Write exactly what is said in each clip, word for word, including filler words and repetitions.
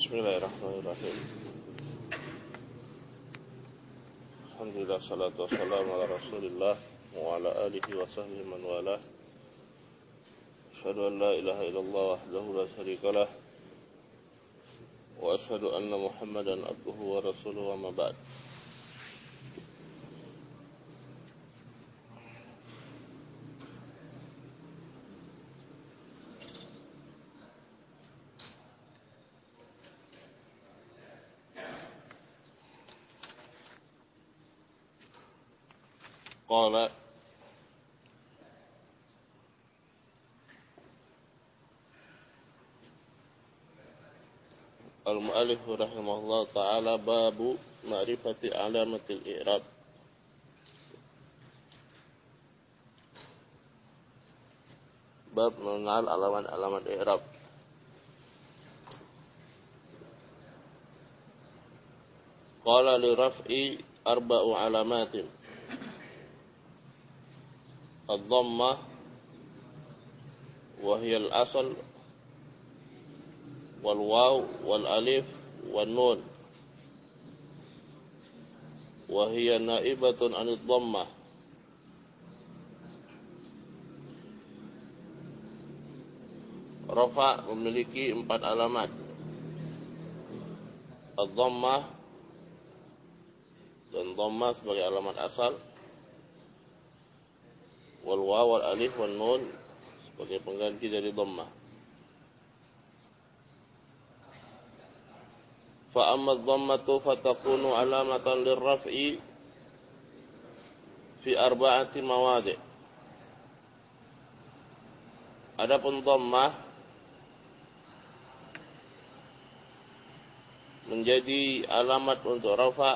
Bismillahirrahmanirrahim. Alhamdulillah, salatu wassalamu ala Rasulillah wa ala alihi wa sahbihi man walah. Asyhadu an la ilaha illallah wahdahu la syarikalah wa asyhadu anna Muhammadan abduhu wa rasuluhu, wa ma ba'd. Qala al-mu'allif rahimahullah ta'ala, babu ma'rifati alamatil i'rab. Bab mengenal alamat-alamat i'rab. Qala li raf'i arba'u alamatin. Ad-dhammah wa hiya al-asl, wal waw wal alif wan nun wa hiya naibatun 'anid dhammah. Rafa memiliki empat alamat. Ad-dhammah, dan dhammah sebagai alamat asal, wal waw wal alif wan nun sebagai pengganti dari dhammah. Fa amma ad-dhammatu fatakunu alamatan lirraf'i fi arba'ati mawadi'. Adapun dhammah menjadi alamat untuk rafa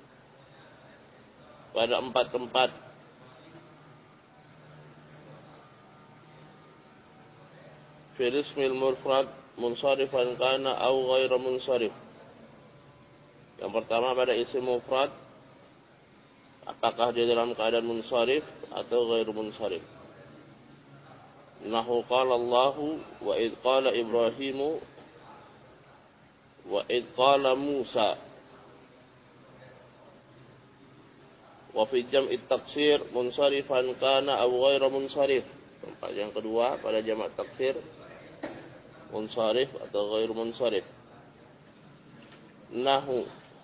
pada empat tempat. Fil ismil mufrad munsharifan kana aw ghairu munsharif. Yang pertama pada isim mufrad, apakah dia dalam keadaan munsharif atau ghairu munsharif. Nahu qala Allahu wa id qala Ibrahimu wa id qala Musa. Wa fi jam'i taksir munsharifan kana aw ghairu munsharif. Tempat yang kedua pada jamak taksir, munsharif atau ghairu munsharif. Nahu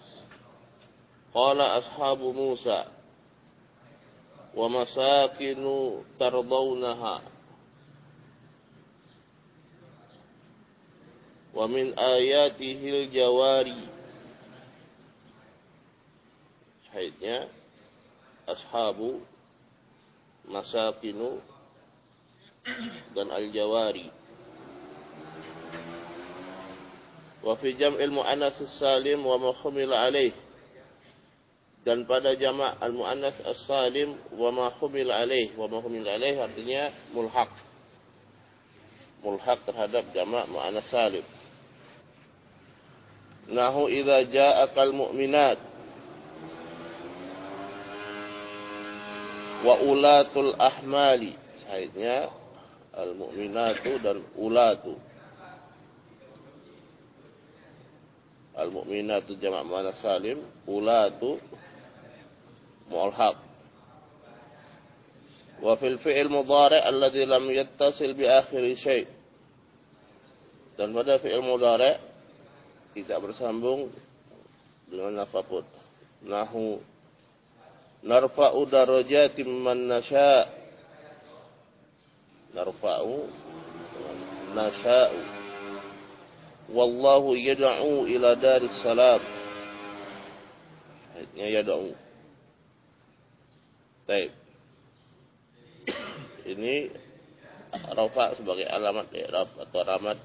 qala ashabu Musa wa masakinu tardawnaha wa min ayatihil jawari. Syahidnya ashabu, masakinu, dan al-jawari. Wa fi jam'il mu'annas as-salim wa ma humila alaih, dan pada jamak al-mu'annas as-salim wa ma humila alaih. Wa ma humila alaih artinya mulhaq, mulhaq terhadap jamak mu'annas salim. Nahu idza ja'akal mu'minat wa ulatul ahmali. Sahidnya al-mu'minatu dan ulatu. Al-mu'minatu jamak muannas salim, ulatu mulhaq. Wa fil fi'il mudhari' alladhi lam yattasil bi akhiri syai', dan pada fi'il mudhari' tidak bersambung dengan apapun. Nahu narfa'u darajatin man nasha', narfa'u nasha'u, wallahu yad'u ila daris salam. Ayatnya yad'u. Baik. Ini rafa sebagai alamat i'rab atau alamat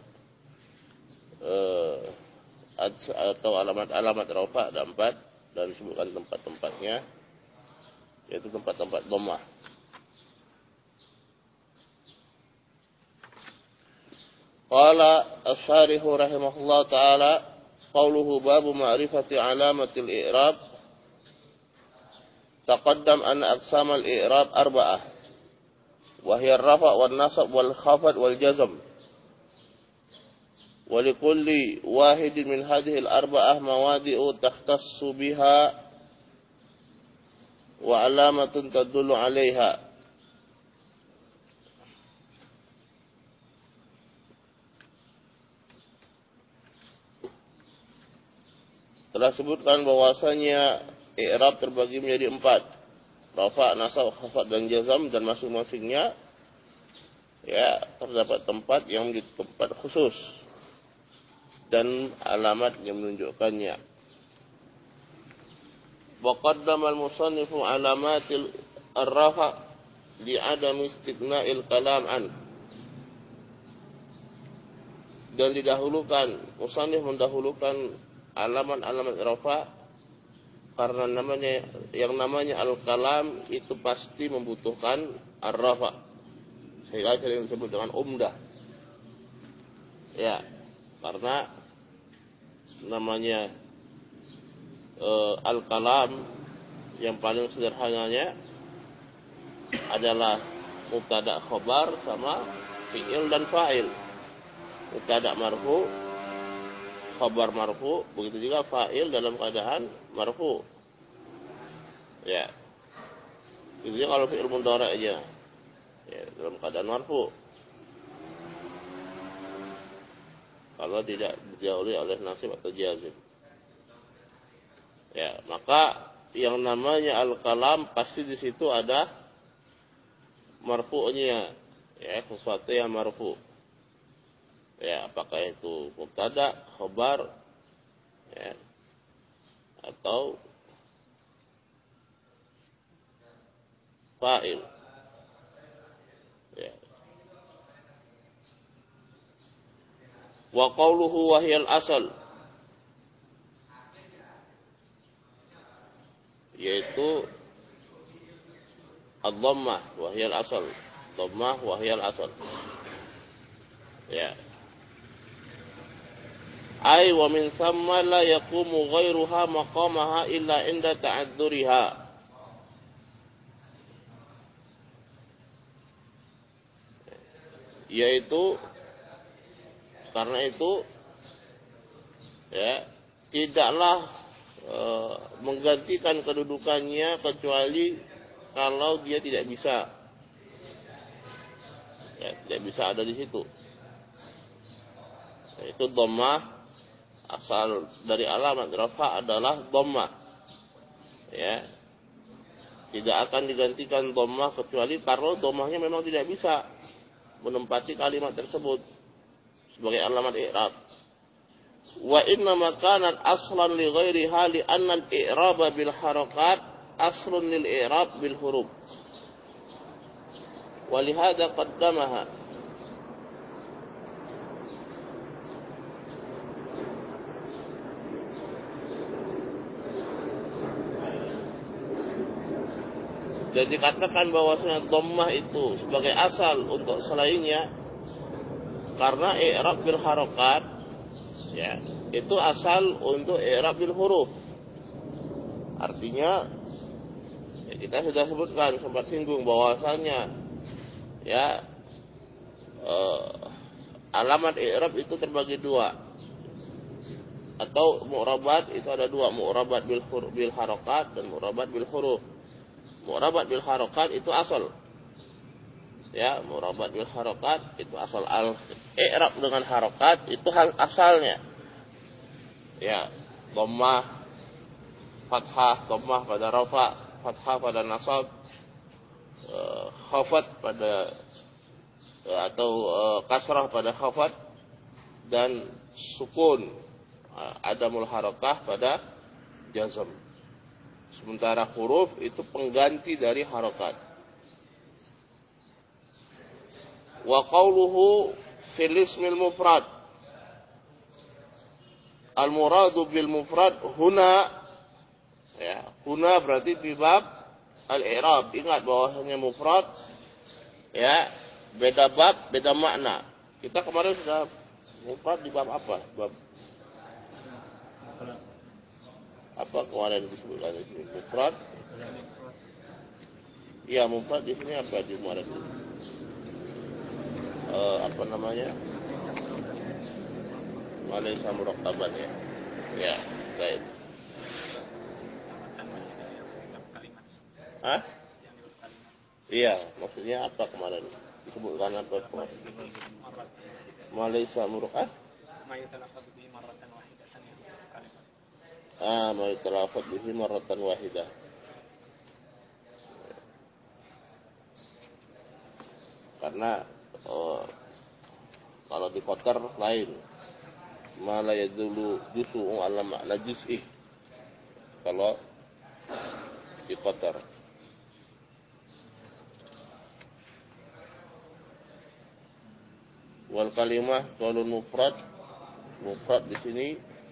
eh, atau alamat-alamat rafa ada empat, dan disebutkan tempat-tempatnya, yaitu tempat-tempat dhammah. Qala asy-syarih rahimahullah ta'ala, qawluhu babu ma'rifati alamatil i'rab. Taqaddam anna aqsamal i'rab arba'ah, wa hiya ar-rafa' wan nasab wal khafad wal jazm. ولكل واحد من هذه الأربعة موادع تختص بها وعلامة تدل عليها. Telah sebutkan bahwasanya i'rab terbagi menjadi empat. Rafa, nasab, khafad, dan jazam, dan masing-masingnya ya terdapat tempat yang menjadi tempat khusus dan alamat yang menunjukkannya. Wa qaddama al-musannifu alamatil ar-rafa li'adami istighna'il kalam an. Dan didahulukan, musannif mendahulukan alamat-alamat rafa karena namanya yang namanya al-kalam itu pasti membutuhkan ar-rafa. Sehingga sering disebut dengan umdah. Ya, karena namanya e, al-kalam yang paling sederhananya adalah mubtada khobar sama fi'il dan fa'il. Mubtada marfu, khabar marfu, begitu juga fa'il dalam keadaan marfu. Ya. Itu kalau fi'il mudhari' aja. Ya, dalam keadaan marfu. Kalau tidak didahului oleh nasib atau jazim. Ya, maka yang namanya al-kalam pasti di situ ada marfu'nya. Ya, sesuatu yang marfu'. Ya, apakah itu mubtada, khabar, ya, atau fa'il. Ya. Wa qawluhu wahyal asal, yaitu ad-dhammah wahyal asal, dhammah wahyal asal. Ya. Ay wa min thamma la yaqumu ghairuha maqamaha illa inda ta'adzuriha. Yaitu karena itu ya tidaklah e, menggantikan kedudukannya kecuali kalau dia tidak bisa. Ya, tidak bisa ada di situ. Itu dhammah. Asal dari alamat rafa adalah dhammah. Ya. Tidak akan digantikan dhammah kecuali kalau dhammahnya memang tidak bisa menempati kalimat tersebut sebagai alamat i'rab. Wa inna ma kanat aslan li ghairiha li anna al-i'raba bil harakat aslun lil i'rab bil huruf. Wa li hadza qaddamaha. Dan dikatakan bahwasanya dhammah itu sebagai asal untuk selainnya karena i'rab bil harakat ya, itu asal untuk i'rab bil huruf. Artinya ya, kita sudah sebutkan sempat singgung bahwasanya ya eh, alamat i'rab itu terbagi dua. Atau mu'rabat itu ada dua, mu'rabat bil huruf bil harakat dan mu'rabat bil huruf. Mu'rabat bil harakat itu asal. Ya, mu'rabat bil harakat itu asal. Al-i'rab dengan harakat itu asalnya. Ya, dhammah, fathah, dhammah pada rafa, fathah pada nasab, uh, khafat pada uh, atau uh, kasrah pada khafat, dan sukun uh, adamul harakah pada jazm. Sementara huruf itu pengganti dari harakat. Wa qawluhu fil ismil mufrad. Al muradu bil mufrad huna, ya, huna berarti di bab al-i'rab. Ingat bahwasanya mufrad ya beda bab, beda makna. Kita kemarin sudah mufrad di bab apa? Bab apa kemarin disebutkan di sini? Mufrad? Iya, mufrad di sini apa di kemarin? Uh, apa namanya? malaysa muraqqaban ya. Ya, baik. Hah? Iya, maksudnya apa kemarin? Disebutkan apa? Malaysa muraqqab. Ah, ma yutalafat bihi marratan wahidah. Karena oh, kalau di kotor lain. Mala yadulu jusu'u ala makna juz'ih. Kalau di kotor. Wal kalimah qaulun mufrad. Mufrad di sini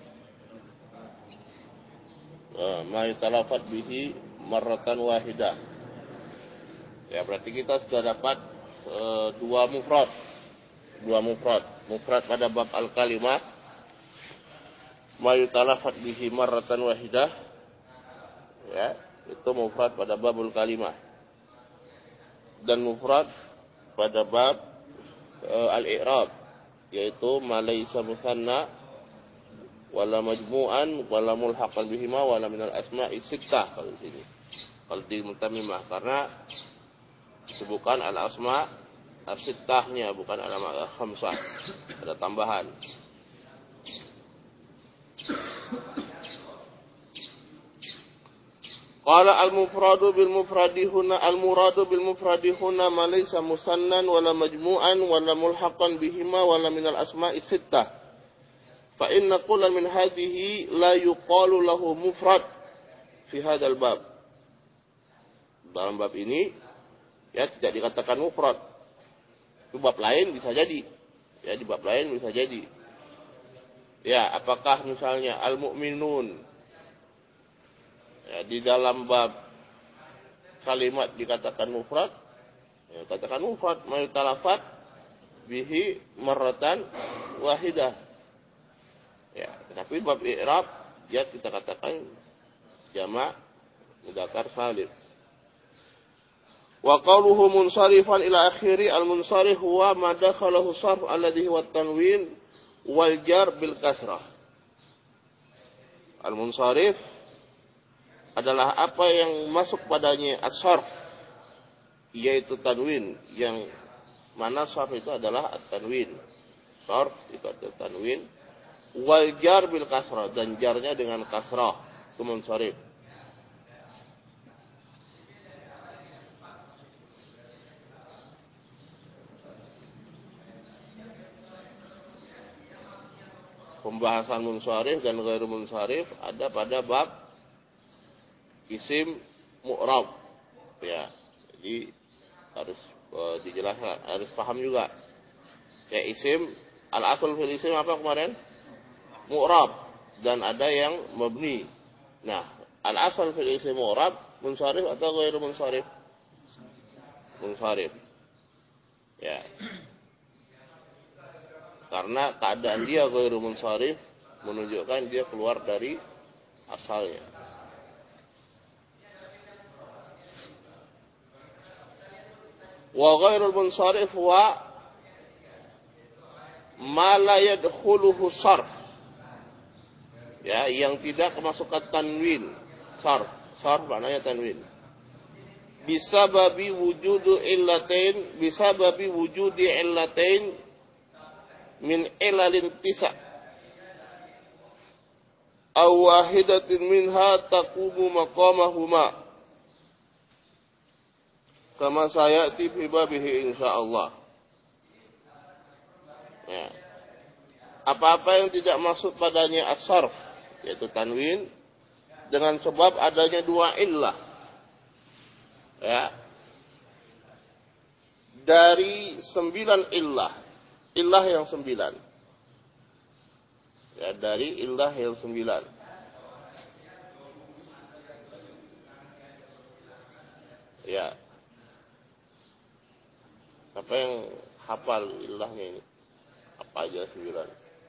uh, ma yutalafat bihi marratan wahidah. Ya, berarti kita sudah dapat uh, dua mufrad. Dua mufrad. Mufrad pada bab al-kalimah ma yutalafat bihi marratan wahidah, ya, itu mufrad pada babul kalimah. Dan mufrad pada bab e, al-i'rab, yaitu ma laysa musanna wala majmu'an wala mulhaqan bihima wala minal asma'i sittah kalau di sini. Kalau di Mutammimah, karena disebutkan al-asma' as-sittahnya, bukan al-asma' al-khamsah. Ada tambahan. Qala al-mufradu bil mufradi huna al-muradu bil mufradi huna ma laysa musannan wala majmu'an wala mulhaqan bihima wala minal asma'i sittah. Fa inna kullan min hadhihi la yuqalu lahu mufrad fi hadzal bab. Dalam bab ini ya tidak dikatakan mufrad. Di bab lain bisa jadi. Ya, di bab lain bisa jadi. Ya, apakah misalnya al-mu'minun ya, di dalam bab kalimat dikatakan mufrad, ya, katakan mufrad ma yutalafat bihi marratan wahidah. Ya, tapi bab i'rab ya kita katakan jamak mudzakkar salim. Wa qawluhu munsarifan ila akhiri, al-munsarif huwa ma dakhalahu sarf alladhi huwa at-tanwin wal jar bil kasrah. Al-munsarif adalah apa yang masuk padanya as-sarf, yaitu tanwin, yang mana sarf itu adalah at-tanwin. Sarf itu adalah tanwin, wal jar bil kasrah, dan jarnya dengan kasrah, itu munsarif. Pembahasan munsharif dan ghairu munsharif ada pada bab isim mu'rab. Ya, jadi harus uh, dijelaskan, harus paham juga. Ya, isim al-asal fil isim apa kemarin? Mu'rab, dan ada yang mabni. Nah, al-asal fil isim mu'rab munsharif atau ghairu munsharif? Munsharif. Ya. Karena keadaan dia ghairu munsharif menunjukkan dia keluar dari asalnya. Wa ghairul munsharif wa ma la yadkhuluhu sarf. Ya, yang tidak kemasukan tanwin. Sarf, sarf maknanya tanwin. Bisa babi wujudu illatain, bisa babi wujudi illatain min ilalin tisa aw wahidatin minha taqumu maqamahuma kama sayati fi babihi insyaallah. Ya. Apa-apa yang tidak masuk padanya as-sarf, yaitu tanwin, dengan sebab adanya dua illah, ya, dari sembilan illah. Illah yang sembilan. Ya, dari illah yang sembilan. Ya. Siapa yang hafal illahnya ini? Apa aja sembilan?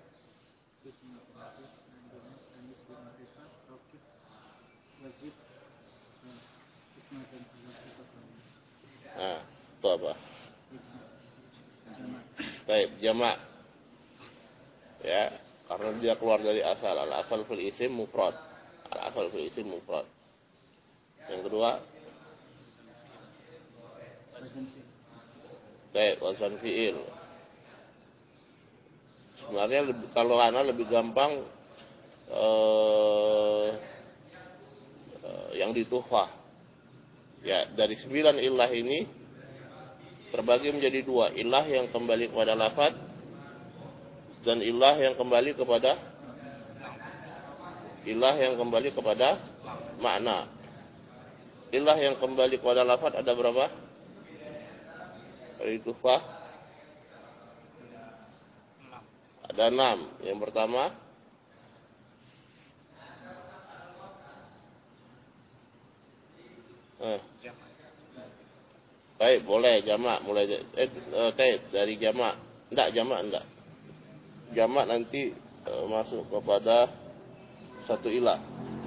Nah, itu apa? Baik, jamak. Ya, karena dia keluar dari asal. Al asal fil isim mufrad. Al asal fil isim mufrad. Yang kedua, kayak wazan fi'il. Sebenarnya lebih, kalau ana lebih gampang eh, eh, yang di tuhfah. Ya, dari sembilan ilah ini terbagi menjadi dua, ilah yang kembali kepada lafaz dan ilah yang kembali kepada ilah yang kembali kepada makna. Ilah yang kembali kepada lafaz ada berapa? Dari tuhfah ada enam. Yang pertama eh. Baik, boleh jamak mulai eh, eh kaid dari jamak. Enggak jamak enggak. Jamak nanti eh, masuk kepada satu ilah.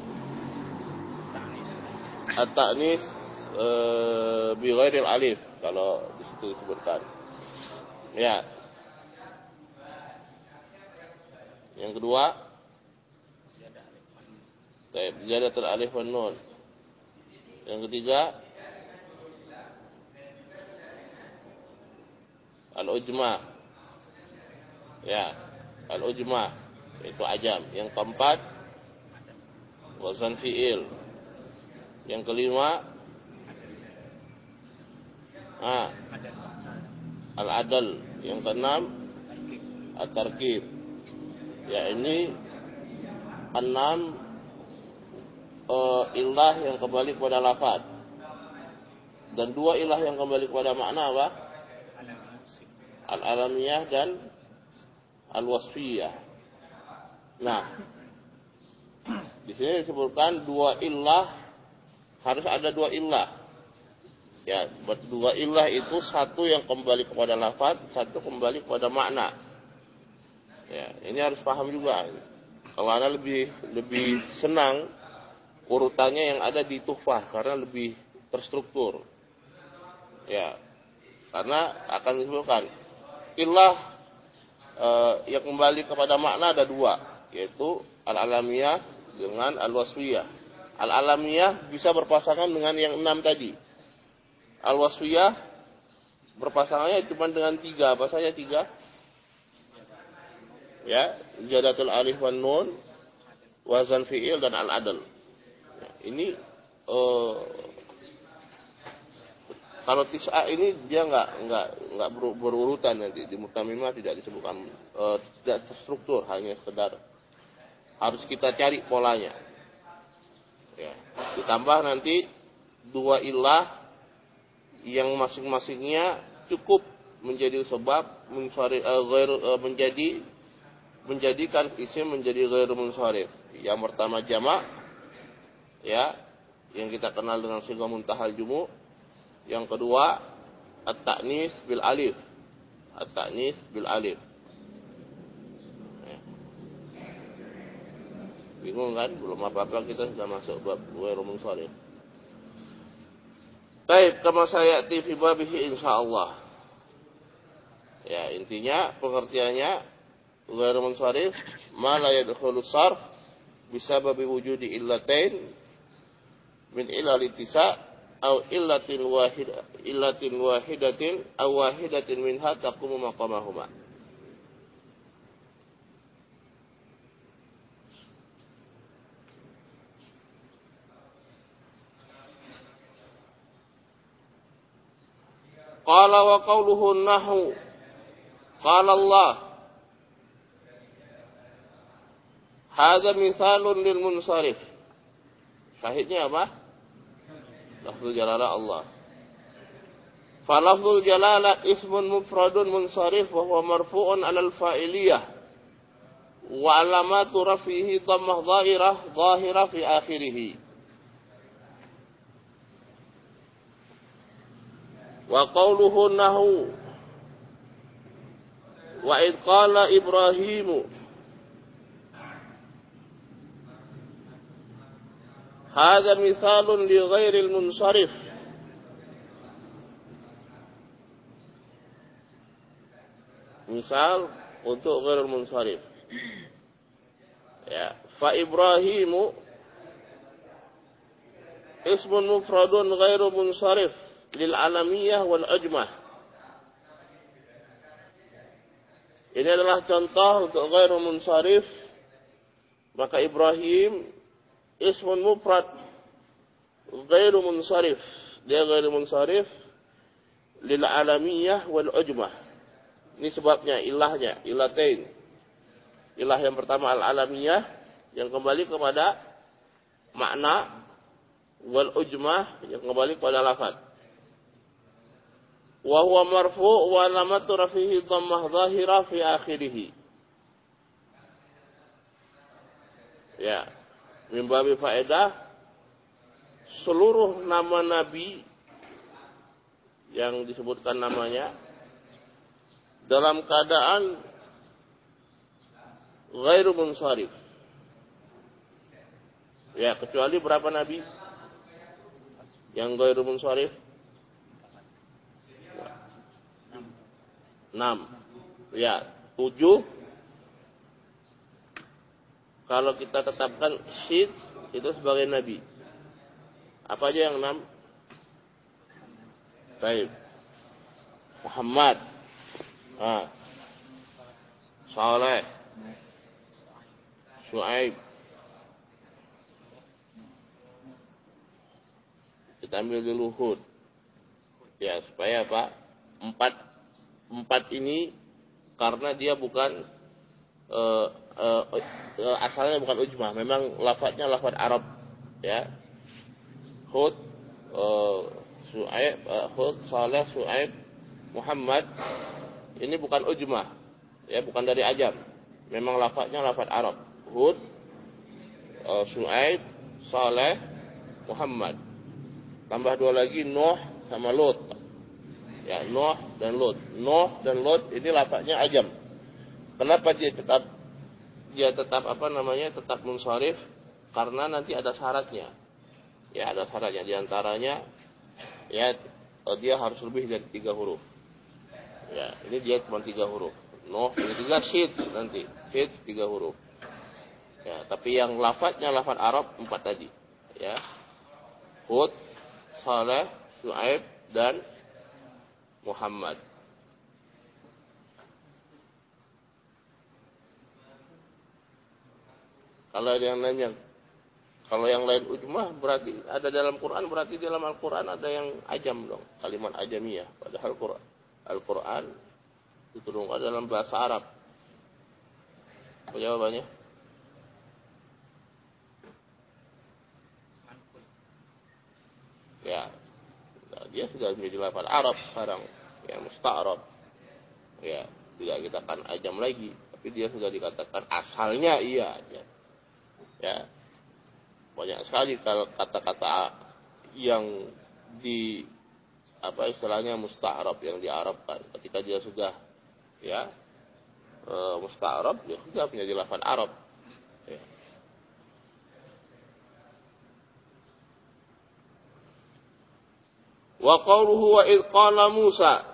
At-ta'nis eh, bi ghairil alif kalau di situ disebutkan. Ya. Yang kedua kaid ziyadatul alif wan nun. Yang ketiga al-ujma. Ya, al-ujma itu ajam. Yang keempat wazan fi'il. Yang kelima ah, al-adal. Yang keenam at-tarkib. Ya, ini enam uh, ilah yang kembali kepada lafaz dan dua ilah yang kembali kepada makna apa? Al-alamiyah dan al-wasfiyah. Nah, di sini disebutkan dua ilah, harus ada dua ilah. Ya, dua ilah itu satu yang kembali kepada lafaz, satu kembali kepada makna. Ya, ini harus paham juga. Kalau Anda lebih lebih senang urutannya yang ada di tuhfah karena lebih terstruktur. Ya, karena akan disebutkan ilah e, yang kembali kepada makna ada dua, yaitu al-alamiyah dengan al-wasfiyah. Al-alamiyah bisa berpasangan dengan yang enam tadi. Al-wasfiyah berpasangannya cuma dengan tiga. Apa saja tiga? Ya, ziyadatul alif wan nun, wazan fi'il dan al-adl. Ya, ini e, kalau tis'a ini dia enggak enggak enggak berurutan nanti di mutamimah tidak disebutkan e, tidak terstruktur, hanya sekedar harus kita cari polanya. Ya, ditambah nanti dua ilah yang masing-masingnya cukup menjadi sebab munsharif e, ghair e, menjadi menjadikan isim menjadi ghair munsharif. Yang pertama jamak, ya, yang kita kenal dengan sigha muntahal jumu'. Yang kedua at-ta'nis bil alif. At-ta'nis bil alif. Ya. Bingung kan? Belum apa-apa kita sudah masuk bab ghair munsharif. Baik, kama sayati fi babihi insyaallah. Ya, intinya pengertiannya ghair munsharif ma la yadkhulu sarf bisababi wujudi illatain min ilal ittisa' aw illatin wahida illatin wahidatin aw wahidatin minha taqumu maqamahuma. Qala wa qawluhu nahu qala Allah hadza mithalun lil munsharif. Syahidnya apa? Lafzul jalalah Allah. Fa lafzul jalalah ismun mufradun munsharif wa huwa marfu'un 'alal fa'iliyah wa 'alamatu rafihi dhammah dhahirah dhahirah fi akhirih. Wa qawluhu nahu wa id qala Ibrahimu hadza mithalun li ghairil munsharif. Misal untuk ghairil munsharif. Ya, fa Ibrahimu ismun mufradun ghairu munsharif lil alamiyah wal ujmah. Ini adalah contoh untuk ghairu munsharif. Maka Ibrahim ismun mufrad ghairu munsharif. Dia ghairu munsharif lil alamiyah wal ujmah. Ini sebabnya, ilahnya, ilatain. Ilah yang pertama al-alamiyah yang kembali kepada makna, wal ujmah yang kembali kepada lafaz. Wa huwa marfu' wa alamatu rafihi dhammah dhahira fi akhirih. Ya, min babi faedah, seluruh nama nabi yang disebutkan namanya dalam keadaan ghairu munsharif. Ya, kecuali berapa nabi yang ghairu munsharif? Enam. Ya, tujuh. Kalau kita tetapkan syid itu sebagai nabi. Apa aja yang enam? Baik. Muhammad. Ah. Saleh. Syuaib. Kita ambil dulu Hud. Ya, supaya apa? Empat, empat ini karena dia bukan uh, uh, uh, asalnya bukan ujmah, memang lafadznya lafadz Arab, ya. Hud, uh, Syuaib, uh, Hud, Saleh, Syuaib, Muhammad. Ini bukan ujmah, ya, bukan dari ajam. Memang lafadznya lafadz Arab. Hud, uh, Syuaib, Saleh, Muhammad. Tambah dua lagi Nuh sama Lut. Ya, Nuh dan Lut. Nuh dan Lut ini lafadznya ajam. Kenapa dia tetap dia tetap apa namanya? tetap munsharif? Karena nanti ada syaratnya. Ya, ada syaratnya, di antaranya ya dia harus lebih dari tiga huruf. Ya, ini dia cuma tiga huruf. Nuh ini tiga, syid nanti. Syid tiga huruf. Ya, tapi yang lafadznya lafadz Arab empat tadi. Ya. Hud, Saleh, Syuaib dan Muhammad. Kalau ada yang nanya, kalau yang lain ujmah berarti ada dalam Quran, berarti dalam Al-Quran ada yang ajam dong, kalimat ajamiyah. Padahal Quran, Al-Quran diturunkan dalam bahasa Arab. Apa jawabannya? Ya, dia sudah menjadi lafaz Arab sekarang, ya, musta'rab. Ya, tidak kita kan ajam lagi, tapi dia sudah dikatakan asalnya iya aja. Ya, banyak sekali kalau kata-kata yang di apa istilahnya musta'rab, yang diarabkan. Ketika dia sudah ya e, musta'rab, dia sudah menjadi lafaz Arab. Ya. Wa qawluhu wa idh qala Musa.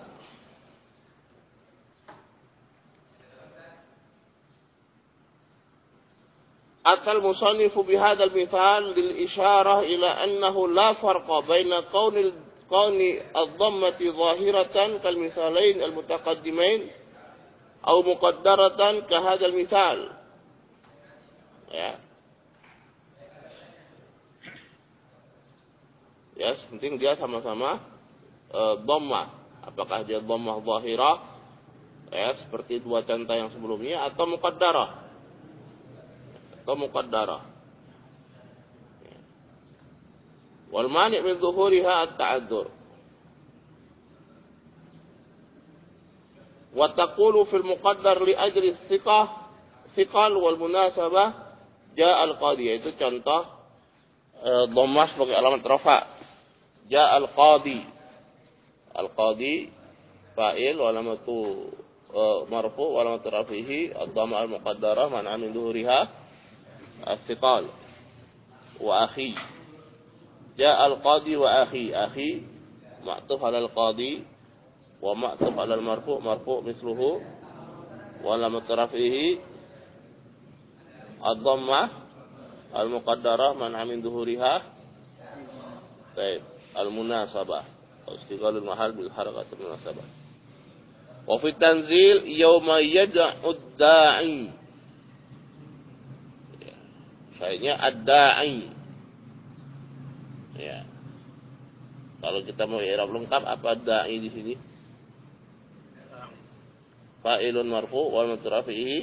Atal musannifu bihadzal mithal lil isyarah ila annahu la farqa baina qawnil qawni ad-dhammati zahiratan kal mithalain al mutaqaddimain aw muqaddaratan ka hadzal mithal. Ya. Ya, penting dia sama-sama e, dhammah. Apakah dia dhammah zahirah ya seperti dua contoh yang sebelumnya, atau muqaddarah. Atau muqaddarah. Ya. Wal mani' min zuhuriha at-ta'adzur. Wa taqulu fil muqaddar li ajli thiqah thiqal wal munasabah jaa al-qadi. Itu contoh e, dhammah sebagai alamat rafa'. Ja al-qadi. Al-qadi fa'il wa alamatu uh, marfu wa alamatu rafihi ad-dhamma al-muqaddarah man'a min dhuhuriha as-thiqal wa akhi. Ja al-qadi wa akhi. Akhi ma'tuf 'ala al-qadi wa ma'tuf 'ala al-marfu, marfu misluhu wa alamatu rafihi ad-dhammah al-muqaddarah man'a min dhuhuriha. Baik, al-munasabah. Istiqlalul mahal bil harakatul munasabah. Wa fi tanzil yauma yad'ud da'i. Ya. Syahidnya ad-da'i. Ya. Kalau kita mau i'rab lengkap apa da'i di sini? Fa'ilun marfu wal mutrafihi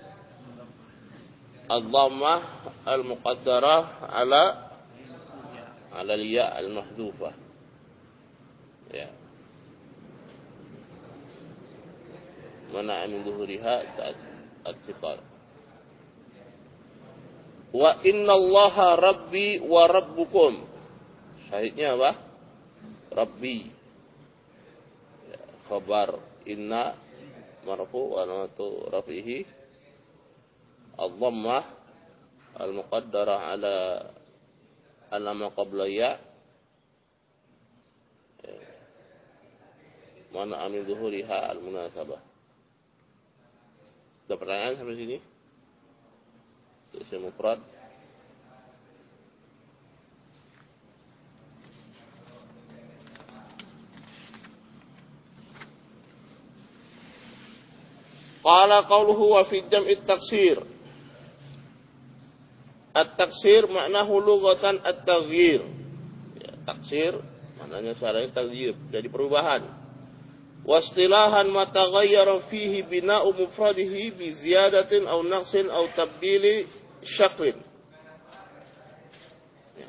ad-dhammah al-muqaddarah ala ala al-ya al-mahdhufah. Ya. Mana min dhuhuriha at-thiqal. Wa innallaha rabbi wa rabbukum. Syahidnya apa? Rabbi. Ya, khabar inna marfu wa namatu rafihi ad-dhammah al-muqaddarah ala alama qabla ya. Mana amin zuhuriha al-munasabah. Ada pertanyaan sampai sini? Isim mufrad. Qala qawluhu wa fi jam'i at-taksir. At-taksir maknahu lughatan at-taghyir. Ya, taksir maknanya secara taghyir, jadi perubahan. Wastilahan ma taghayyara fihi bina'u mufradihi bi ziyadatin aw naqsin aw tabdili syaklin. Ya.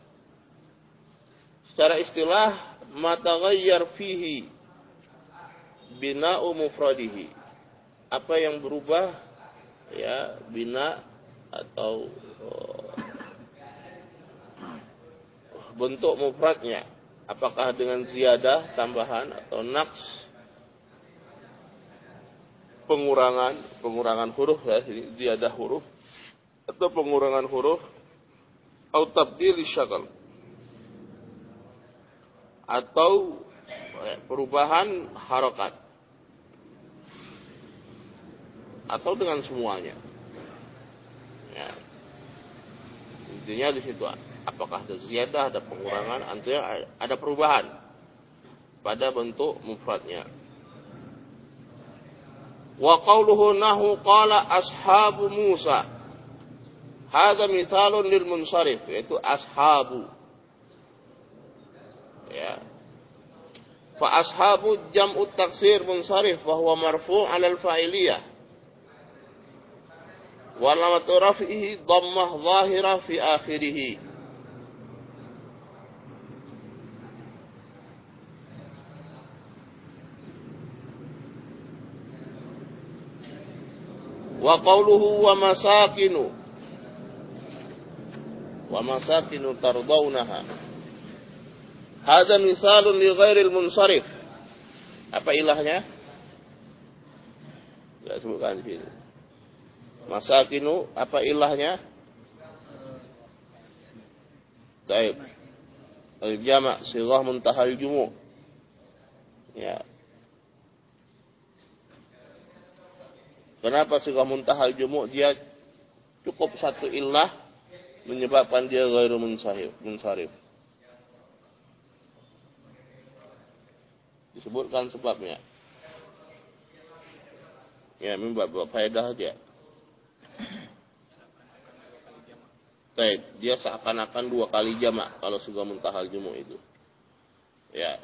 Secara istilah ma taghayyar fihi bina'u mufradihi. Apa yang berubah ya bina atau oh, bentuk mufradnya. Apakah dengan ziyadah, tambahan, atau naqs, pengurangan, pengurangan huruf ya, sini ziyadah huruf, atau pengurangan huruf, atau tabdil syakal, atau ya, perubahan harokat, atau dengan semuanya. Ya. Intinya di situ. Apakah ada ziyadah, ada pengurangan, artinya ada perubahan pada bentuk mufradnya. Wa qawluhu nahu qala ashabu Musa. Hadza mithalun lil munsharif, yaitu ashabu. Ya. Fa ashabu jam'u taksir munsharif wa huwa marfu' 'ala al-fa'iliyah. Wa lamatu raf'ihi dhammah dhahirah fi akhirih. Wa qawluhu wa masakinu wa masakinu tardawnaha. Hadza misalun li ghairil munsharif. Apa ilahnya? Enggak sebutkan di sini. Masakinu apa ilahnya? Baik. Al-jama' sighah muntahal jumu'. Ya. Kenapa sighah muntahal jumu' dia cukup satu illah menyebabkan dia ghairu munsharif, munsharif. Disebutkan sebabnya. Ya, ini bab faedah aja. Baik, dia seakan-akan dua kali jamak kalau sighah muntahal jumu' itu. Ya.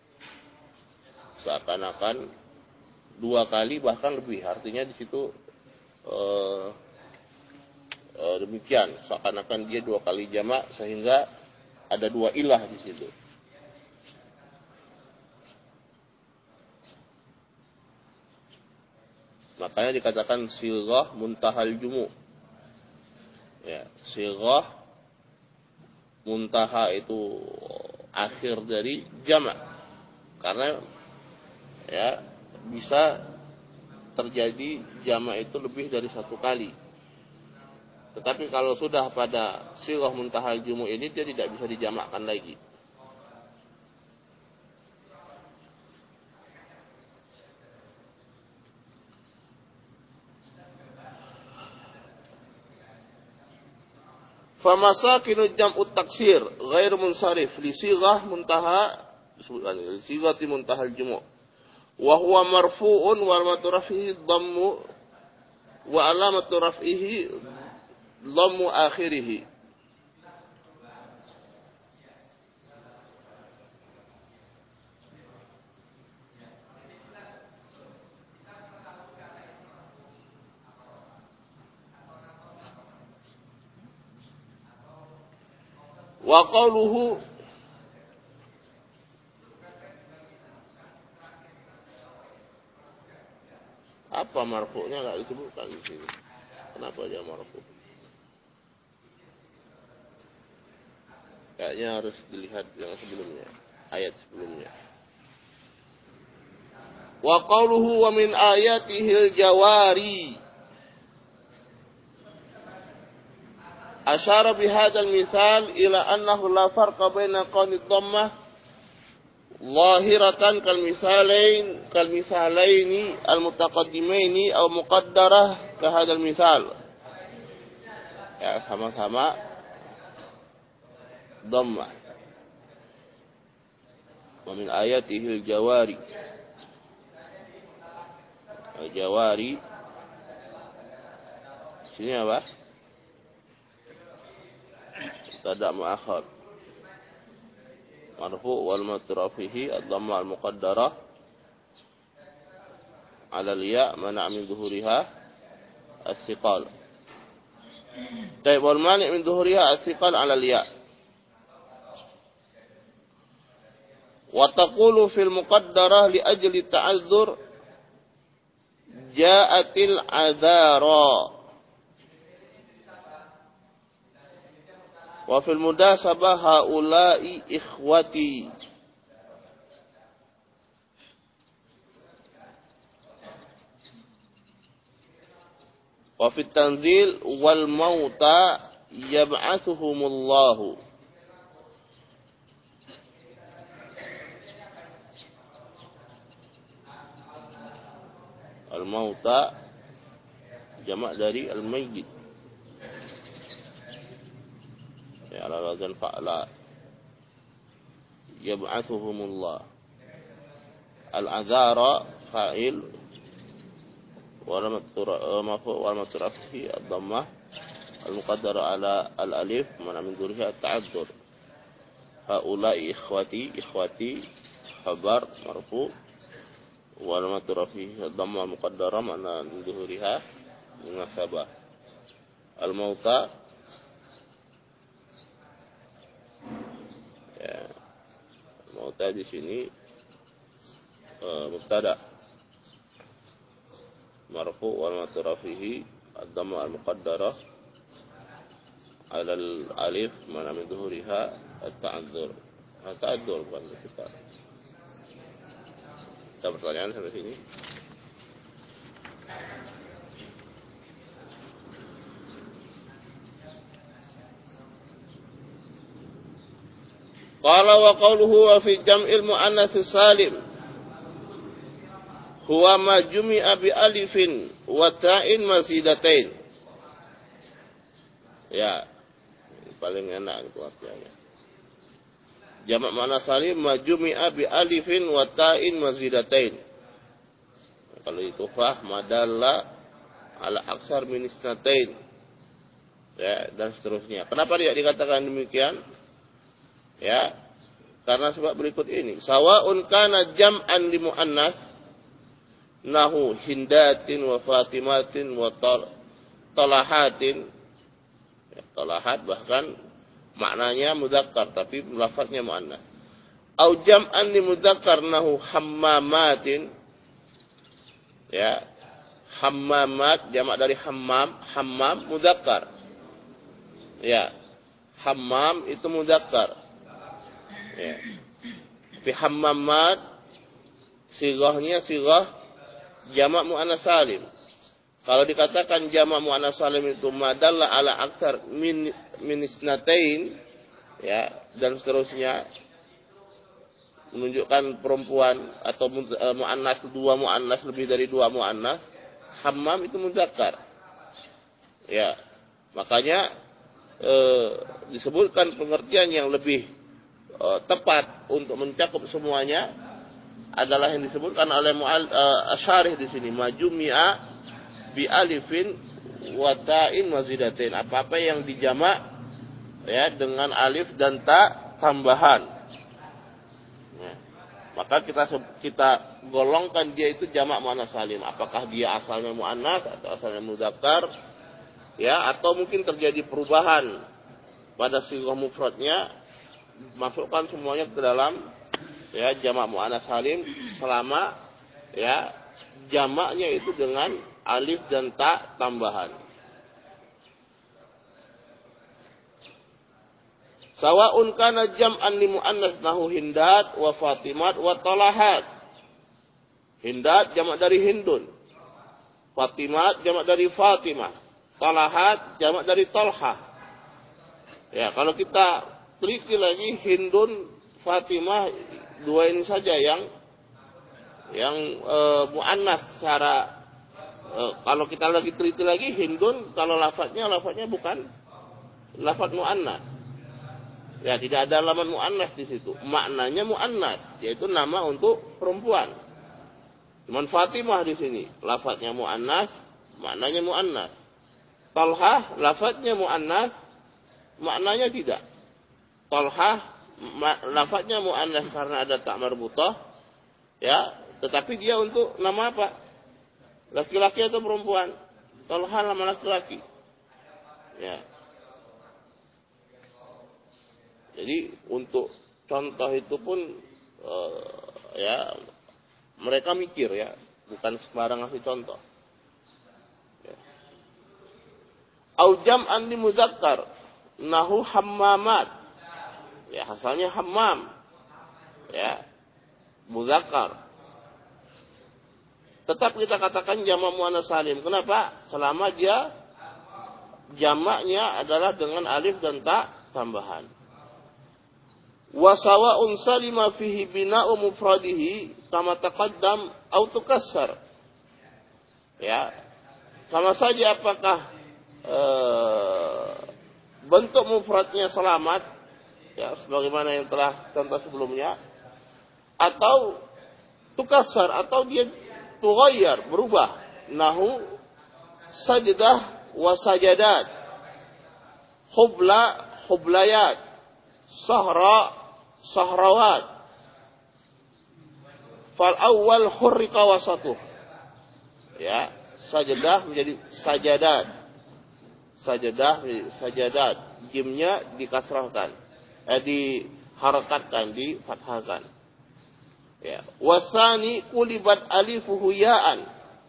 Seakan-akan dua kali bahkan lebih, artinya di situ uh, uh, demikian, seakan-akan dia dua kali jamak sehingga ada dua ilah di situ. Makanya dikatakan sighah muntahal jumu'. Ya, sighah muntaha itu akhir dari jamak, karena ya bisa terjadi jamak itu lebih dari satu kali. Tetapi kalau sudah pada sighah muntahal jumu' ini dia tidak bisa dijamakkan lagi. Famasakinu jam'ut taksir ghair munsarif li sighah muntaha li sighati muntahal jumu' wa huwa marfu'un wa alamatu raf'ihi dhammu wa alamatu raf'ihi dhammu akhirih. Wa qawluhu apa marfu'nya enggak disebutkan di sini. Kenapa dia marfu'? Kayaknya harus dilihat yang sebelumnya, ayat sebelumnya. Wa qawluhu wa min ayatihil jawari. Asyara bihadzal mithal ila annahu la farqa baina qawli dhammah zahiratan kal misalain kal misalaini al mutaqaddimaini aw muqaddarah ka hadzal mithal. Ya, sama-sama dhammah. Wa min ayatihil jawari. Al-jawari sini apa? Mubtada muakhar. Marfu' wal matru fihi ad-dhamma al-muqaddarah 'ala al-ya' mana' min dhuhuriha as-siqal. Taib wal mani' min dhuhuriha as-siqal 'ala al-ya'. Wa taqulu fil muqaddarah li ajli ta'azzur ja'atil 'adhara. Wa fil mudasabah haula'i ikhwati. Wa fit tanzil wal mauta yab'athuhumullahu. Al mauta jamak dari al mayyit. Ya, ala wazan fa'la yab'athuhumullah. Al-'adhara fa'il wa alamat rafihi ad-dhammah al-muqaddara ala al-alif mana min dzurriha at-ta'addur. Haula'i ikhwati ikhwati khabar marfu wa alamat rafihi ad-dhammah al-muqaddara mana min dzurriha munasabah. Al-mauta mauta di sini uh, mubtada marfu wal matrafihi ad-dhamma al-muqaddarah 'ala al-alif mana min dhuhuriha at-ta'adzur. At-ta'adzur bukan kita. Ada pertanyaan sampai sini? Qala wa qawluhu wa fi jam'il mu'annats salim huwa ma jumi'a bi alifin wa ta'in mazidatain. Ya, paling enak itu artinya. Jamak mu'annats salim ma jumi'a bi alifin wa ta'in mazidatain. Kalau itu fah madalla ala aksar min isnatain. Ya, dan seterusnya. Kenapa dia dikatakan demikian? Ya, karena sebab berikut ini. Sawa'un kana jam'an li mu'annas nahu hindatin wa fatimatin wa talahatin. Ya, talahat bahkan maknanya mudzakkar tapi lafaznya mu'annas. Au jam'an li mudzakkar nahu hammamatin. Ya, hammamat jamak dari hammam, hammam mudzakkar. Ya, hammam itu mudzakkar. Ya. Fi hammamat sigahnya sigah jamak muannas salim. Kalau dikatakan jamak muannas salim itu madalla ala aktsar min min isnatain ya dan seterusnya menunjukkan perempuan atau muannas dua muannas lebih dari dua muannas, hammam itu mudzakkar. Ya. Makanya eh, disebutkan pengertian yang lebih eh, tepat untuk mencakup semuanya adalah yang disebutkan oleh mu'al, eh, asyarih di sini, majumi'a bi alifin wa ta'in mazidatin. Apa-apa yang dijamak ya dengan alif dan ta tambahan. Ya. Maka kita kita golongkan dia itu jamak muannas salim. Apakah dia asalnya muannas atau asalnya mudzakkar? Ya, atau mungkin terjadi perubahan pada sighah mufradnya, masukkan semuanya ke dalam ya jamak muannas salim selama ya jamaknya itu dengan alif dan ta tambahan. Sawa'un kana jam'an li muannas nahu hindat wa fatimat wa talahat. Hindat jamak dari hindun. Fatimat jamak dari fatimah. Talahat jamak dari talhah. Ya, kalau kita teliti lagi hindun, fatimah, dua ini saja yang yang e, muannas secara e, kalau kita lagi teliti lagi hindun, kalau lafadznya lafadznya bukan lafadz muannas. Ya, tidak ada laman muannas di situ. Maknanya muannas, yaitu nama untuk perempuan. Cuman Fatimah di sini, lafadznya muannas, maknanya muannas. Talhah, lafadznya muannas, maknanya tidak. Talhah, lafadznya muannas karena ada tak marbutah, ya, tetapi dia untuk nama apa? Laki-laki atau perempuan? Talhah nama laki-laki. Ya. Jadi untuk contoh itu pun uh, ya mereka mikir ya, bukan sembarang ngasih contoh. Ya. Au jam'an li mudzakkar nahu hammamat. Ya, asalnya hammam. Ya. Mudzakkar. Tetap kita katakan jamak muannas salim. Kenapa? Selama dia jamaknya adalah dengan alif dan ta tambahan. Wa sawa'un salima fihi bina'u mufradihi kama taqaddam au tukassar. Ya. Sama saja apakah e, bentuk mufradnya selamat ya sebagaimana yang telah contoh sebelumnya, atau tukassar, atau dia tughayyar, berubah. Nahu sajdah wa sajadat. Khubla khublayat. Sahra sahrawat. Fal awal hurrika wasatuh. Ya, sajadah menjadi sajadat. Sajadah menjadi sajadat. Jimnya dikasrahkan, eh diharakatkan, difathahkan. Ya, wasani kulibat alifuhu ya'an.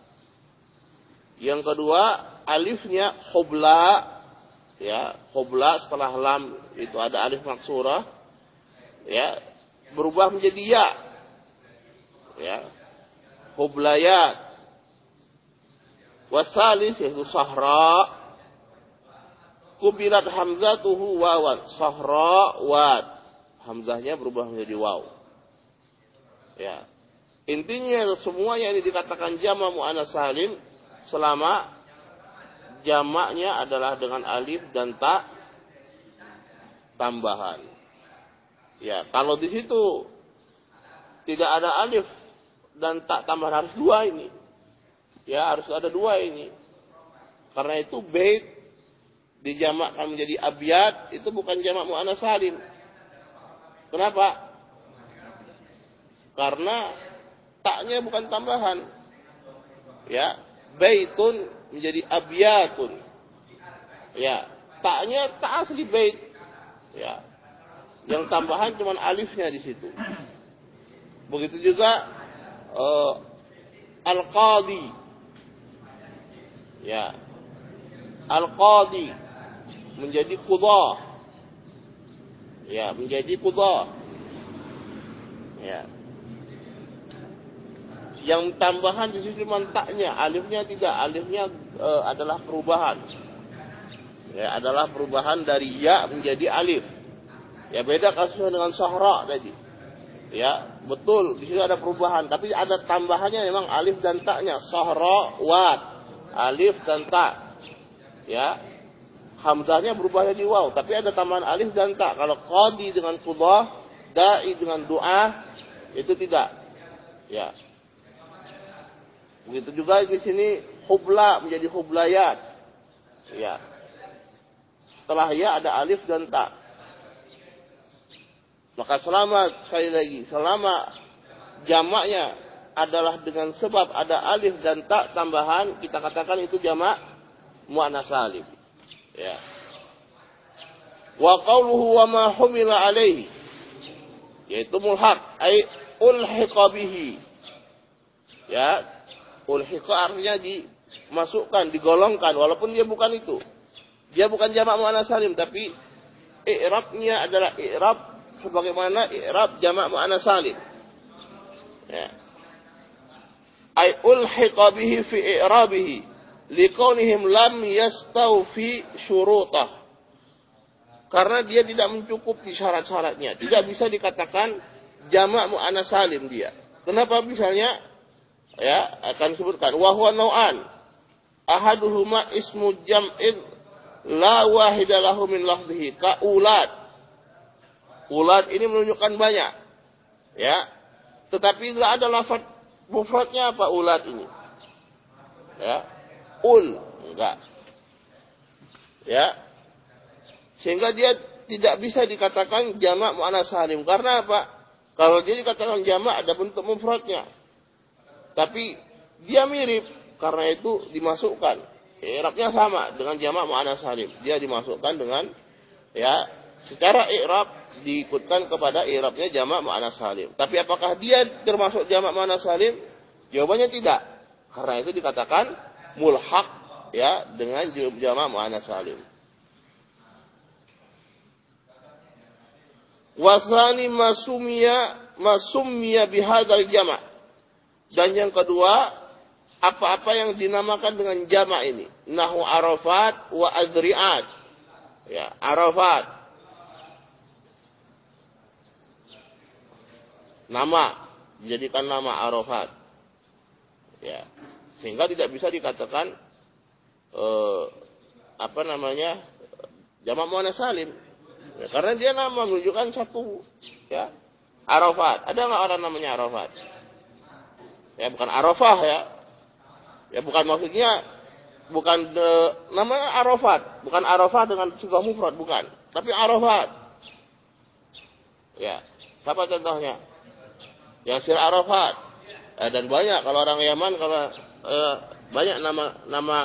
Yang kedua, alifnya khubla, ya, khubla setelah lam itu ada alif maksurah, ya, berubah menjadi ya. Ya. Khublayat. Wasalis yaitu sahra, kubilat hamzatuhu wawan, sahra wat. Hamzahnya berubah menjadi waw. Ya. Intinya semuanya ini dikatakan jamak muannas salim selama jamaknya adalah dengan alif dan ta tambahan. Ya, kalau di situ tidak ada alif dan ta tambahan, harus dua ini. Ya, harus ada dua ini. Karena itu bait dijamakkan menjadi abyad itu bukan jamak muannas salim. Kenapa? Karena taknya bukan tambahan. Ya, baitun menjadi abyatun. Ya, taknya tak asli bait. Ya. Yang tambahan cuma alifnya di situ. Begitu juga uh, al-qadi. Ya. Al-qadi menjadi qudah. Ya, menjadi qudah. Ya. Yang tambahan di situ cuma taknya, alifnya tidak. Alifnya uh, adalah perubahan. Ya, adalah perubahan dari ya menjadi alif. Ya, beda kasusnya dengan sahra tadi. Ya, betul di situ ada perubahan, tapi ada tambahannya memang alif dan taknya. Sahra wat, alif dan ta. Ya. hamzahnya berubah jadi waw, tapi ada tambahan alif dan ta. Kalau qadi dengan qudah, da'i dengan doa, itu tidak. Ya. Begitu juga di sini hubla menjadi hublayat. Ya. Setelah ya ada alif dan ta. Maka selama, sekali lagi, selama jamaknya adalah dengan sebab ada alif dan ta tambahan, kita katakan itu jamak muannats salim. Ya. Wa qauluhu wa ma humila alaihi, yaitu mulhaq, ay ulhiqa bihi. Ya, ulhiqa artinya dimasukkan, digolongkan, walaupun dia bukan itu. Dia bukan jamak muannats salim, tapi i'rabnya adalah i'rab sebagaimana i'rab jamak muannats salim. Ya. Ay ulhiqa bihi fi i'rabihi liqaunihim lam yastawfi syurutah. Karena dia tidak mencukupi syarat-syaratnya, tidak bisa dikatakan jamak muannats salim dia. Kenapa? Misalnya ya akan sebutkan wa huwa nau'an ahaduhuma ismu jam'in la wahida lahu min lafdhihi ka ulad. Ulad ini menunjukkan banyak. Ya. Tetapi tidak ada lafaz mufradnya apa ulad ini? Ya. Ul, enggak. Ya. Sehingga dia tidak bisa dikatakan jamak muannats salim. Karena apa? Kalau dia dikatakan jamak ada bentuk mufradnya. Tapi dia mirip, karena itu dimasukkan. I'rabnya sama dengan jamak muannats salim. Dia dimasukkan dengan ya, secara i'rab diikutkan kepada i'rabnya jamak muannats salim. Tapi apakah dia termasuk jamak muannats salim? Jawabannya tidak. Karena itu dikatakan mulhaq ya dengan jamak muannats salim. Wasani masumia masumia bihadzal jamak. Dan yang kedua, apa-apa yang dinamakan dengan jamak ini. Nahu arafat wa adri'at. Ya, arafat. Nama, dijadikan nama arafat. Ya, sehingga tidak bisa dikatakan eh, apa namanya jamak muannats salim. Ya, karena dia nama menunjukkan satu ya. Arafat. Ada enggak orang namanya Arafat? Ya bukan Arafah ya. Ya bukan maksudnya bukan de, namanya Arafat, bukan Arafah dengan sigah mufrad bukan, tapi Arafat. Ya. Apa contohnya? Yasir Arafat. Eh, dan banyak kalau orang Yaman kalau eh, banyak nama nama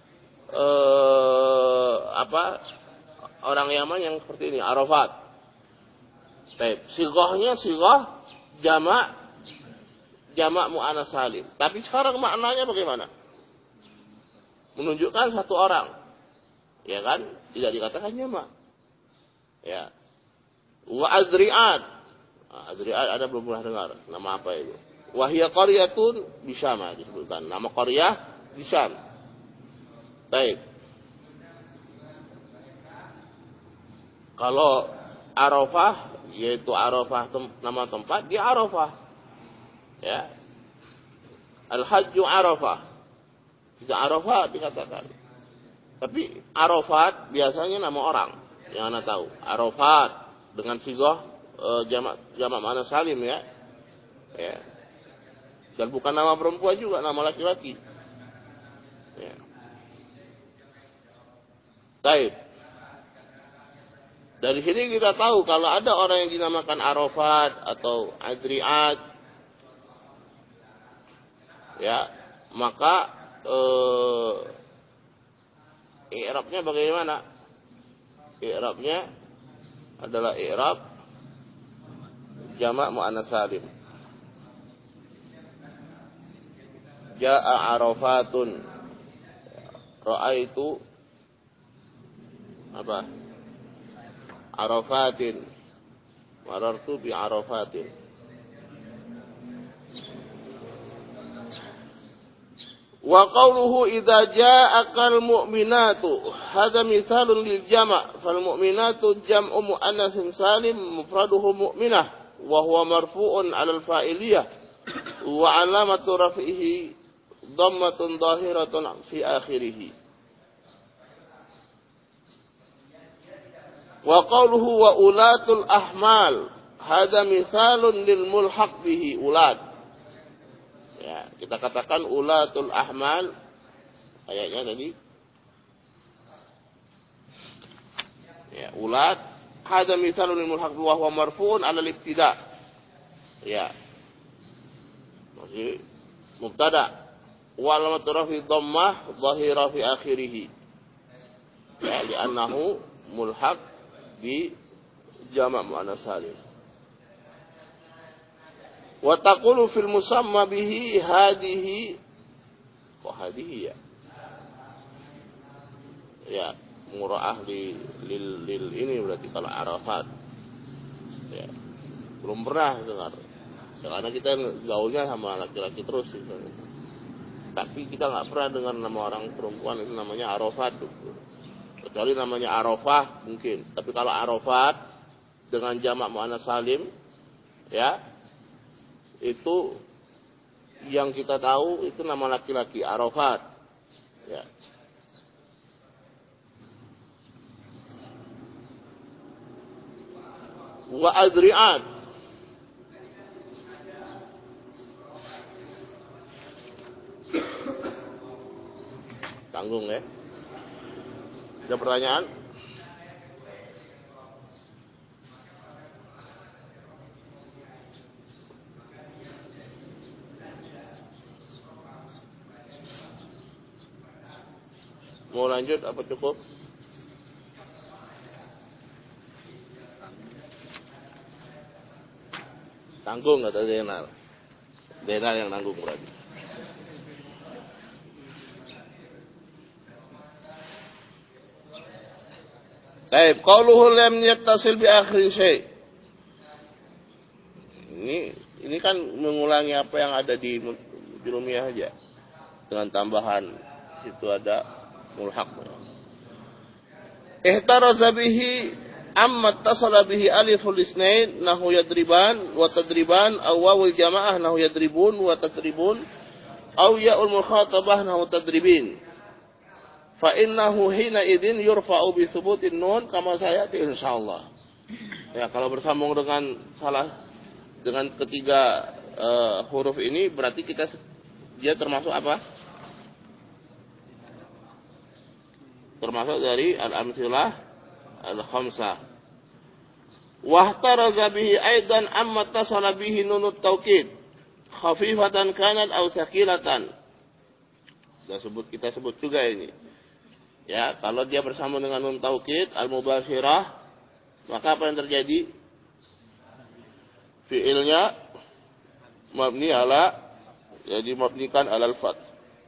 eh, apa orang Yaman yang seperti ini Arafat. Baik, sigahnya sigah jamak jamak muannats salim. Tapi sekarang maknanya bagaimana? Menunjukkan satu orang. Ya kan? Tidak dikatakan jamak. Ya. Wa azri'at. Azri'at ada belum pernah dengar nama apa itu? Wa hiya qaryatun bi Syam disebutkan. Nama qaryah di Syam. Baik. Kalau Arafah yaitu Arafah tem- nama tempat dia Arafah. Ya. Al-Hajju Arafah. Tidak Arafat dikatakan. Tapi Arafat biasanya nama orang yang Anda tahu. Arafat dengan sigah e, jamak jamak muannats salim ya. Ya. Dan bukan nama perempuan juga, nama laki-laki. Ya. Baik. Dari sini kita tahu kalau ada orang yang dinamakan Arafat atau Adri'at, ya, maka eh, i'rabnya bagaimana? I'rabnya adalah i'rab jamak muannats salim. Ja'a Arafatun. Ra'aitu apa? Arafatin. Marartu bi Arafatin. Wa qawluhu idza ja'akal mu'minatu hadza mithalun lil jama' fal mu'minatu jam'u muannatsin salim mufraduhu mu'minah wa huwa marfu'un 'alal fa'iliyah wa 'alamatu raf'ihi dhammatun dhahiratun fi akhirih. Wa qawluhu wa ulatul ahmal, hadza mithalun lil mulhaq bihi ulat. Ya, kita katakan ulatul ahmal ayatnya tadi. Ya, ulat hadza mithalun lil mulhaq wa huwa marfu'un 'ala al-ibtida'. Ya. Masih mubtada. Wa alamat rafi dhammah dhahira fi akhirih. Ya, li'annahu mulhaq bi jama' muannas salim. Wa taqulu fil musamma bihi hadhihi wa hadhihi ya. Ya, mura'ah li, lil, lil ini berarti kalau Arafat. Ya. Belum pernah dengar. Ya, karena kita gaulnya sama laki-laki terus gitu. Tapi kita enggak pernah dengar nama orang perempuan itu namanya Arafat. Kecuali namanya Arafah mungkin. Tapi kalau Arafat dengan jamak muannas salim ya, itu yang kita tahu itu nama laki-laki Arafat. Ya. Wa adri'at. Tanggung ya. Ada pertanyaan? Mau lanjut apa cukup? Tanggung kata Zainal. Zainal yang nanggung berarti. Baik, qauluhu lam yattasil bi akhir syai'. Ini ini kan mengulangi apa yang ada di Jurumiyah aja. Dengan tambahan itu ada mulhaq. Ihtaraza bihi amma tasala bihi aliful isnain nahu yadriban wa tadriban aw wawul jamaah nahu yadribun wa tadribun aw ya'ul mukhatabah nahu tadribin fa innahu hina idzin yurfa'u bi thubutin nun kama sayati insyaallah. Ya, kalau bersambung dengan salah dengan ketiga uh, huruf ini berarti kita dia termasuk apa? Termasuk dari al-amsilah al-khamsah. Wahtaraza bihi aidan amma tasala bihi nunut taukid khafifatan kanat aw thaqilatan. Kita sebut kita sebut juga ini. Ya, kalau dia bersambung dengan nun taukid al-mubashirah, maka apa yang terjadi? Fi'ilnya mabni ala, jadi mabnikan alal fath.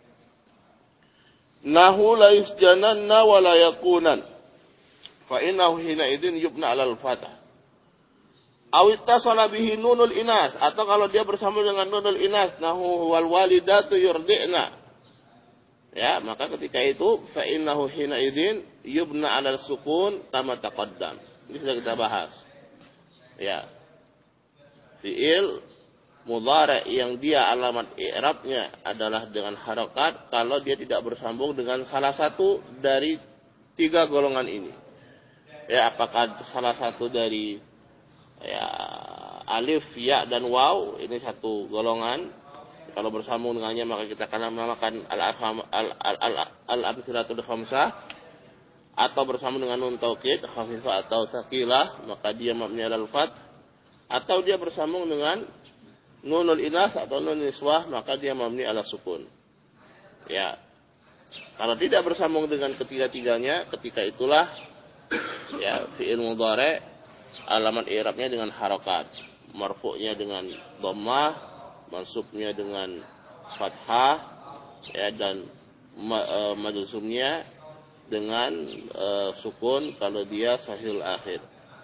Nahu la yusjananna wa la yakunan. Fa innahu hina idzin yubna alal fath. Aw ittasala bihi nunul inas, atau kalau dia bersambung dengan nunul inas, nahu wal walidatu yurdi'na. Ya, maka ketika itu fa innahu hina idzin yubna alal sukun kama taqaddam. Ini sudah kita bahas. Ya. Fi'il mudhari' yang dia alamat i'rabnya adalah dengan harakat kalau dia tidak bersambung dengan salah satu dari tiga golongan ini. Ya, apakah salah satu dari ya alif, ya dan waw, ini satu golongan. Kalau bersambung dengannya maka kita akan menamakan al-amsilatul khamsah, atau bersambung dengan nun taukid khafifah atau tsaqilah maka dia mabni alal fath, atau dia bersambung dengan nunul inas atau nun niswah maka dia mabni ala sukun. Ya. Kalau tidak bersambung dengan ketiga-tiganya, ketika itulah ya fi'il mudhari' alamat i'rabnya dengan harakat, marfu'nya dengan dhammah, mansubnya dengan fathah, ya, dan ma, e, majzumnya dengan e, sukun kalau dia sahihul akhir.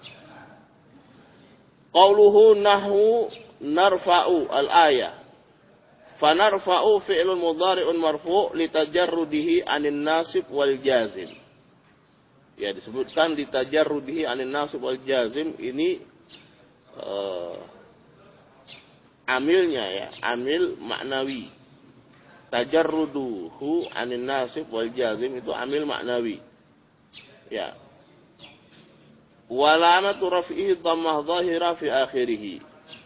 Qauluhu nahu narfa'u al-ayah. Fanarfa'u fi'lun mudhari'un marfu' litajarrudihi 'anil nasib wal jazim. Ya, disebutkan litajarrudihi 'anil nasib wal jazim ini uh, amilnya ya, amil maknawi. Tajarruduhu 'anil nasib wal jazim itu amil maknawi. Ya. walamatu raf'ihi dhammah dhahira fi akhirih.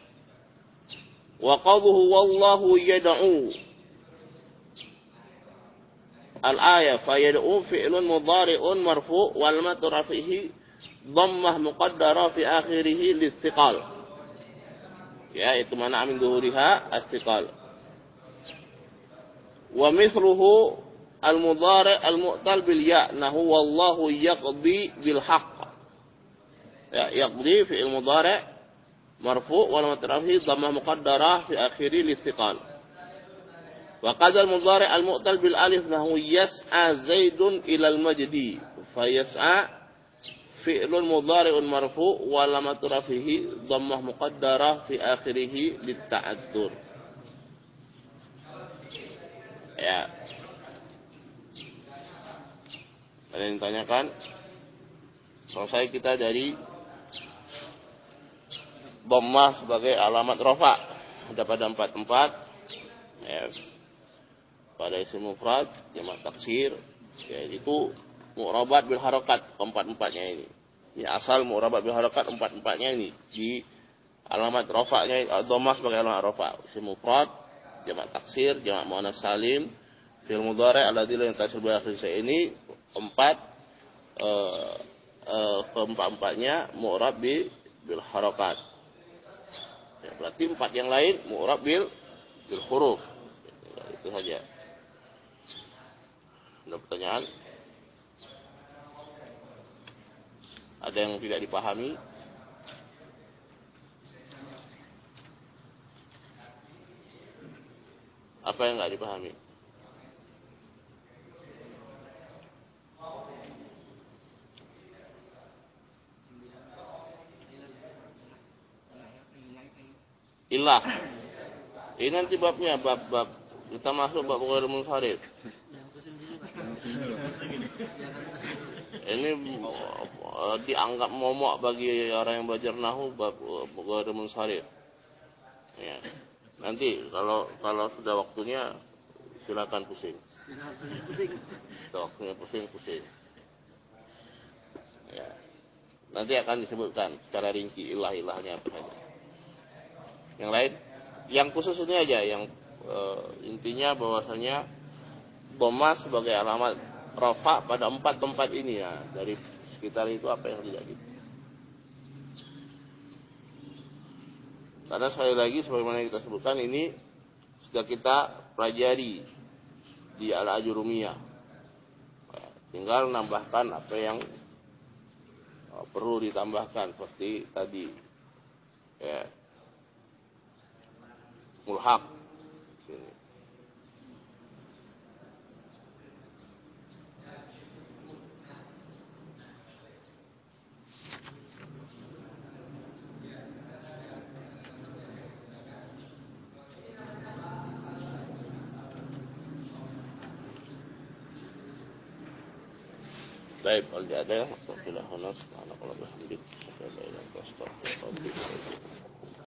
Wa qawluhu wallahu yad'u al-ayah fayad'u fi'lun mudhari'un marfu' wal matu raf'ihi dhammah muqaddara fi akhirih listiqal. Ya, itu mana min dhuhuriha as-siqal. Wa mithluhu al-mudhari' al-mu'tal bil ya' nahu wallahu yaqdi bil haqq. Ya, yaqdi fi'il mudhari' marfu' wal mutarafi dhammah muqaddarah fi akhiri listiqal. Wa qadal mudhari' al mu'tal bil alif nahu yas'a zaidun ila al majdi fa yas'a fi'lun mudhari'un marfu' wal mutarafihi dhammah muqaddarah fi akhirih lit ta'addur. Ya. Ada yang tanyakan? Selesai kita dari dhammah sebagai alamat rafa. Ada pada empat tempat. Ya. Pada isim mufrad, jamak taksir, yaitu mu'rabat bil harakat, keempat-empatnya ini. Ini asal mu'rabat bil harakat empat-empatnya ini di alamat rafa'nya dhammah sebagai alamat rafa. Isim mufrad, jamak taksir, jamak muannas salim, fi'il mudhari' alladzi la yatasil bi akhir ini empat eh, eh, keempat-empatnya mu'rab bil harakat. Ya, berarti empat yang lain mu'rab bil bil huruf. Ya, itu saja. Ada pertanyaan? Ada yang tidak dipahami? Apa yang enggak dipahami? Ilah. Ini nanti babnya bab-bab kita masuk bab ghairul munsharif. Ini uh, dianggap momok bagi orang yang belajar nahwu bab ghairul munsharif. Ya. Nanti kalau kalau sudah waktunya silakan pusing. Sudah waktunya pusing-pusing. Ya. Nanti akan disebutkan secara rinci ilah-ilahnya apa saja. Yang lain, yang khusus ini aja, yang e, intinya bahwasanya dhammah sebagai alamat rafa pada empat tempat ini ya. Dari sekitar itu apa yang tidak gitu. Karena sekali lagi sebagaimana kita sebutkan ini sudah kita pelajari di Al-Ajurumiyah. Tinggal nambahkan apa yang e, perlu ditambahkan seperti tadi. Ya. Mulhaq sini. Baik, kalau tidak ada, kita sudah honos. Subhanallah, alhamdulillah.